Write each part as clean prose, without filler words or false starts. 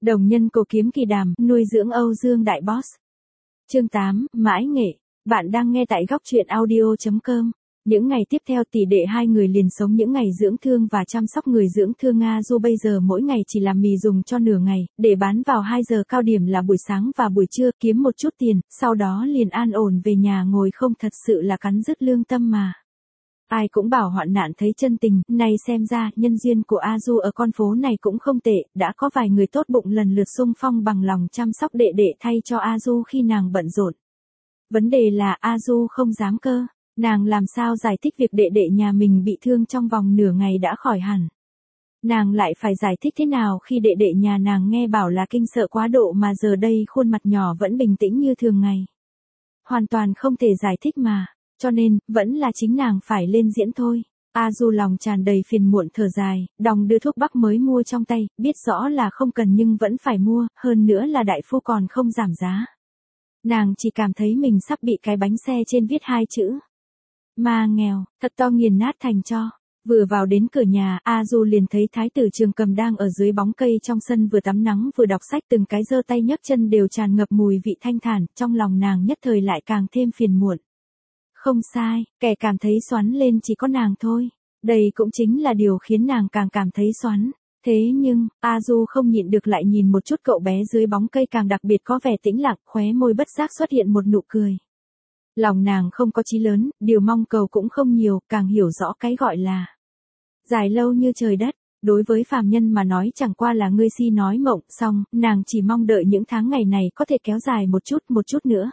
Đồng nhân cổ kiếm kỳ đàm, nuôi dưỡng Âu Dương đại boss. Chương 8, mãi nghệ. Bạn đang nghe tại góc truyện audio.com. Những ngày tiếp theo tỷ đệ hai người liền sống những ngày dưỡng thương và chăm sóc người dưỡng thương Nga Du bây giờ mỗi ngày chỉ làm mì dùng cho nửa ngày, để bán vào 2 giờ cao điểm là buổi sáng và buổi trưa, kiếm một chút tiền, sau đó liền an ổn về nhà ngồi không, thật sự là cắn rứt lương tâm mà. Ai cũng bảo hoạn nạn thấy chân tình, nay xem ra nhân duyên của A Du ở con phố này cũng không tệ, đã có vài người tốt bụng lần lượt xung phong bằng lòng chăm sóc đệ đệ thay cho A Du khi nàng bận rộn. Vấn đề là A Du không dám cơ, nàng làm sao giải thích việc đệ đệ nhà mình bị thương trong vòng nửa ngày đã khỏi hẳn. Nàng lại phải giải thích thế nào khi đệ đệ nhà nàng nghe bảo là kinh sợ quá độ mà giờ đây khuôn mặt nhỏ vẫn bình tĩnh như thường ngày. Hoàn toàn không thể giải thích mà. Cho nên, vẫn là chính nàng phải lên diễn thôi. A Du lòng tràn đầy phiền muộn thở dài, đong đưa thuốc bắc mới mua trong tay, biết rõ là không cần nhưng vẫn phải mua, hơn nữa là đại phu còn không giảm giá. Nàng chỉ cảm thấy mình sắp bị cái bánh xe trên viết 2 chữ. Ma nghèo, thật to nghiền nát thành tro. Vừa vào đến cửa nhà, A Du liền thấy Thái tử Trường Cầm đang ở dưới bóng cây trong sân vừa tắm nắng vừa đọc sách, từng cái giơ tay nhấc chân đều tràn ngập mùi vị thanh thản, trong lòng nàng nhất thời lại càng thêm phiền muộn. Không sai, kẻ cảm thấy xoắn lên chỉ có nàng thôi. Đây cũng chính là điều khiến nàng càng cảm thấy xoắn. Thế nhưng, A Du không nhịn được lại nhìn một chút cậu bé dưới bóng cây càng đặc biệt có vẻ tĩnh lặng, khóe môi bất giác xuất hiện một nụ cười. Lòng nàng không có chí lớn, điều mong cầu cũng không nhiều, càng hiểu rõ cái gọi là dài lâu như trời đất. Đối với phàm nhân mà nói chẳng qua là ngươi si nói mộng, xong, nàng chỉ mong đợi những tháng ngày này có thể kéo dài một chút nữa.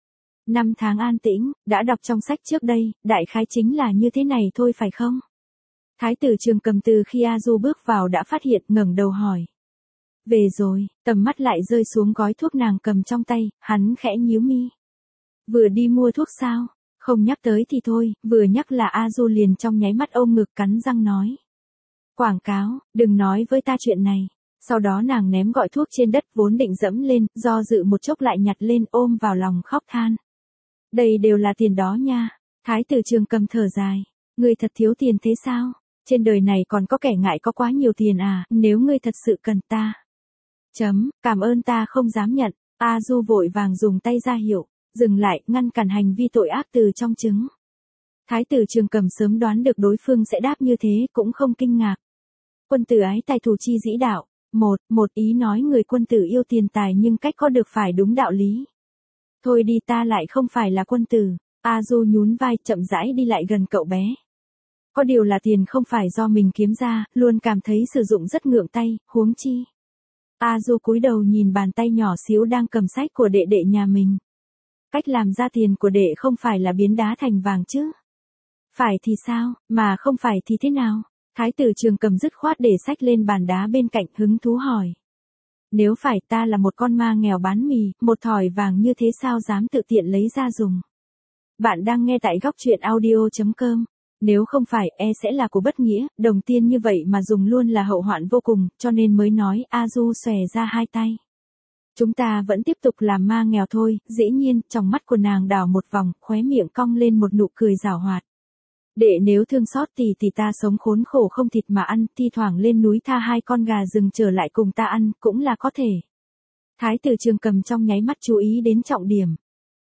5 tháng an tĩnh, đã đọc trong sách trước đây, đại khái chính là như thế này thôi phải không? Thái tử Trường Cầm từ khi A Du bước vào đã phát hiện, ngẩng đầu hỏi. Về rồi, tầm mắt lại rơi xuống gói thuốc nàng cầm trong tay, hắn khẽ nhíu mi. Vừa đi mua thuốc sao? Không nhắc tới thì thôi, vừa nhắc là A Du liền trong nháy mắt ôm ngực cắn răng nói. Quảng cáo, đừng nói với ta chuyện này. Sau đó nàng ném gọi thuốc trên đất vốn định dẫm lên, do dự một chốc lại nhặt lên ôm vào lòng khóc than. Đây đều là tiền đó nha. Thái tử Trường Cầm thở dài. Ngươi thật thiếu tiền thế sao? Trên đời này còn có kẻ ngại có quá nhiều tiền à, nếu ngươi thật sự cần ta. Cảm ơn ta không dám nhận. A Du vội vàng dùng tay ra hiệu, dừng lại, ngăn cản hành vi tội ác từ trong trứng. Thái tử Trường Cầm sớm đoán được đối phương sẽ đáp như thế, cũng không kinh ngạc. Quân tử ái tài thủ chi dĩ đạo. Một ý nói người quân tử yêu tiền tài nhưng cách có được phải đúng đạo lý. Thôi đi, ta lại không phải là quân tử. A Du nhún vai chậm rãi đi lại gần cậu bé. Có điều là tiền không phải do mình kiếm ra, luôn cảm thấy sử dụng rất ngượng tay, huống chi. A Du cúi đầu nhìn bàn tay nhỏ xíu đang cầm sách của đệ đệ nhà mình. Cách làm ra tiền của đệ không phải là biến đá thành vàng chứ. Phải thì sao, mà không phải thì thế nào? Thái tử Trường Cầm dứt khoát để sách lên bàn đá bên cạnh, hứng thú hỏi. Nếu phải ta là một con ma nghèo bán mì, một thỏi vàng như thế sao dám tự tiện lấy ra dùng. Bạn đang nghe tại góc truyện audio.com. Nếu không phải sẽ là của bất nghĩa, đồng tiền như vậy mà dùng luôn là hậu hoạn vô cùng, cho nên mới nói. A Du xòe ra hai tay. Chúng ta vẫn tiếp tục làm ma nghèo thôi. Dĩ nhiên, trong mắt của nàng đảo một vòng, khóe miệng cong lên một nụ cười giảo hoạt. Đệ nếu thương xót thì ta sống khốn khổ không thịt mà ăn, thi thoảng lên núi tha 2 con gà rừng trở lại cùng ta ăn, cũng là có thể. Thái tử Trường Cầm trong nháy mắt chú ý đến trọng điểm.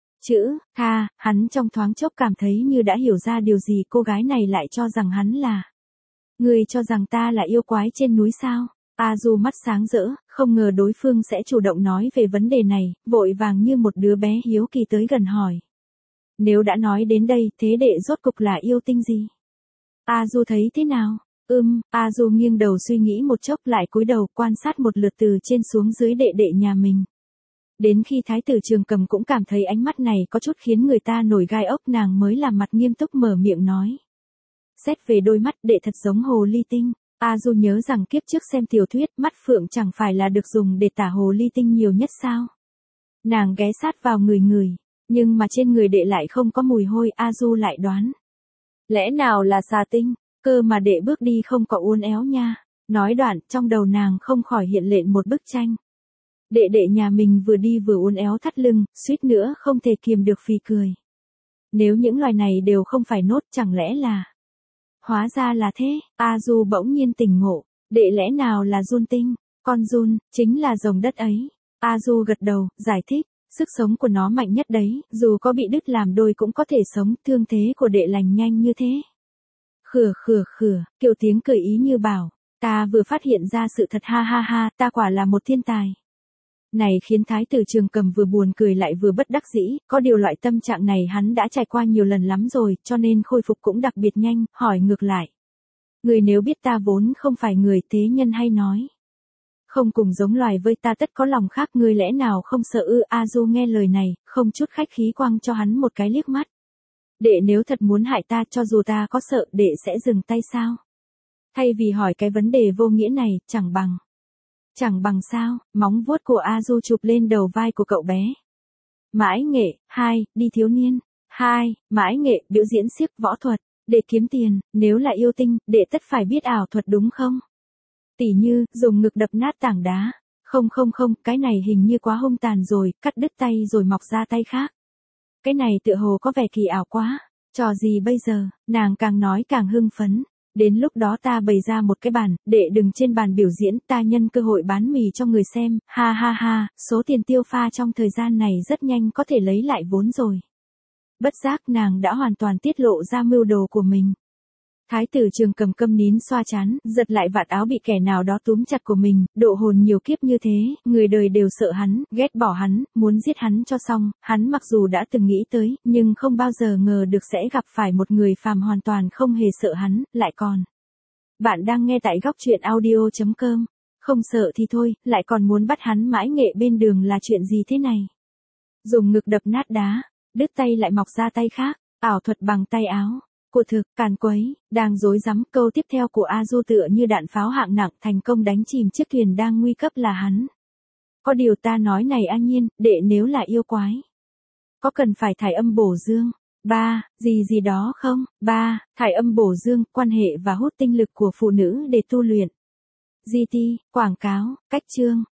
Chữ tha, hắn trong thoáng chốc cảm thấy như đã hiểu ra điều gì, cô gái này lại cho rằng hắn là. Ngươi cho rằng ta là yêu quái trên núi sao? A Du mắt sáng rỡ, không ngờ đối phương sẽ chủ động nói về vấn đề này, vội vàng như một đứa bé hiếu kỳ tới gần hỏi. Nếu đã nói đến đây, thế đệ rốt cục là yêu tinh gì? A Du thấy thế nào? A Du nghiêng đầu suy nghĩ một chốc lại cúi đầu quan sát một lượt từ trên xuống dưới đệ đệ nhà mình. Đến khi Thái tử Trường Cầm cũng cảm thấy ánh mắt này có chút khiến người ta nổi gai ốc, nàng mới làm mặt nghiêm túc mở miệng nói. Xét về đôi mắt đệ thật giống hồ ly tinh. A Du nhớ rằng kiếp trước xem tiểu thuyết, mắt phượng chẳng phải là được dùng để tả hồ ly tinh nhiều nhất sao? Nàng ghé sát vào người. Nhưng mà trên người đệ lại không có mùi hôi, A Du lại đoán. Lẽ nào là xà tinh, cơ mà đệ bước đi không có uốn éo nha. Nói đoạn, trong đầu nàng không khỏi hiện lên một bức tranh. Đệ đệ nhà mình vừa đi vừa uốn éo thắt lưng, suýt nữa không thể kiềm được phì cười. Nếu những loài này đều không phải nốt, chẳng lẽ là. Hóa ra là thế, A Du bỗng nhiên tỉnh ngộ, đệ lẽ nào là giun tinh. Con giun, chính là rồng đất ấy. A Du gật đầu, giải thích, sức sống của nó mạnh nhất đấy, dù có bị đứt làm đôi cũng có thể sống, thương thế của đệ lành nhanh như thế. Khửa khửa khửa, Kiều tiếng cười ý như bảo, ta vừa phát hiện ra sự thật ha ha ha, ta quả là một thiên tài. Này khiến Thái tử Trường Cầm vừa buồn cười lại vừa bất đắc dĩ, có điều loại tâm trạng này hắn đã trải qua nhiều lần lắm rồi, cho nên khôi phục cũng đặc biệt nhanh, hỏi ngược lại. Người nếu biết ta vốn không phải người thế nhân hay nói. Không cùng giống loài với ta tất có lòng khác, người lẽ nào không sợ ư? A Du nghe lời này, không chút khách khí quăng cho hắn một cái liếc mắt. Đệ nếu thật muốn hại ta, cho dù ta có sợ, đệ sẽ dừng tay sao? Thay vì hỏi cái vấn đề vô nghĩa này, chẳng bằng sao? Móng vuốt của A Du chụp lên đầu vai của cậu bé. Mãi nghệ, 2, đi thiếu niên. 2, mãi nghệ, biểu diễn xiếc võ thuật. Để kiếm tiền, nếu là yêu tinh, đệ tất phải biết ảo thuật đúng không? Tỉ như, dùng ngực đập nát tảng đá. Không, cái này hình như quá hung tàn rồi, cắt đứt tay rồi mọc ra tay khác. Cái này tựa hồ có vẻ kỳ ảo quá. Trò gì bây giờ? Nàng càng nói càng hưng phấn. Đến lúc đó ta bày ra một cái bàn, đệ đừng trên bàn biểu diễn, ta nhân cơ hội bán mì cho người xem, ha ha ha, số tiền tiêu pha trong thời gian này rất nhanh có thể lấy lại vốn rồi. Bất giác nàng đã hoàn toàn tiết lộ ra mưu đồ của mình. Thái tử Trường Cầm câm nín xoa trán, giật lại vạt áo bị kẻ nào đó túm chặt của mình, độ hồn nhiều kiếp như thế, người đời đều sợ hắn, ghét bỏ hắn, muốn giết hắn cho xong, hắn mặc dù đã từng nghĩ tới, nhưng không bao giờ ngờ được sẽ gặp phải một người phàm hoàn toàn không hề sợ hắn, lại còn. Bạn đang nghe tại góc truyện audio.com, không sợ thì thôi, lại còn muốn bắt hắn mãi nghệ bên đường là chuyện gì thế này? Dùng ngực đập nát đá, đứt tay lại mọc ra tay khác, ảo thuật bằng tay áo. Của thực, càn quấy, đang rối rắm, câu tiếp theo của A Du tựa như đạn pháo hạng nặng thành công đánh chìm chiếc thuyền đang nguy cấp là hắn. Có điều ta nói này A Nhiên, đệ nếu là yêu quái. Có cần phải thải âm bổ dương? Gì đó không? Thải âm bổ dương, quan hệ và hút tinh lực của phụ nữ để tu luyện. GT, quảng cáo, cách chương,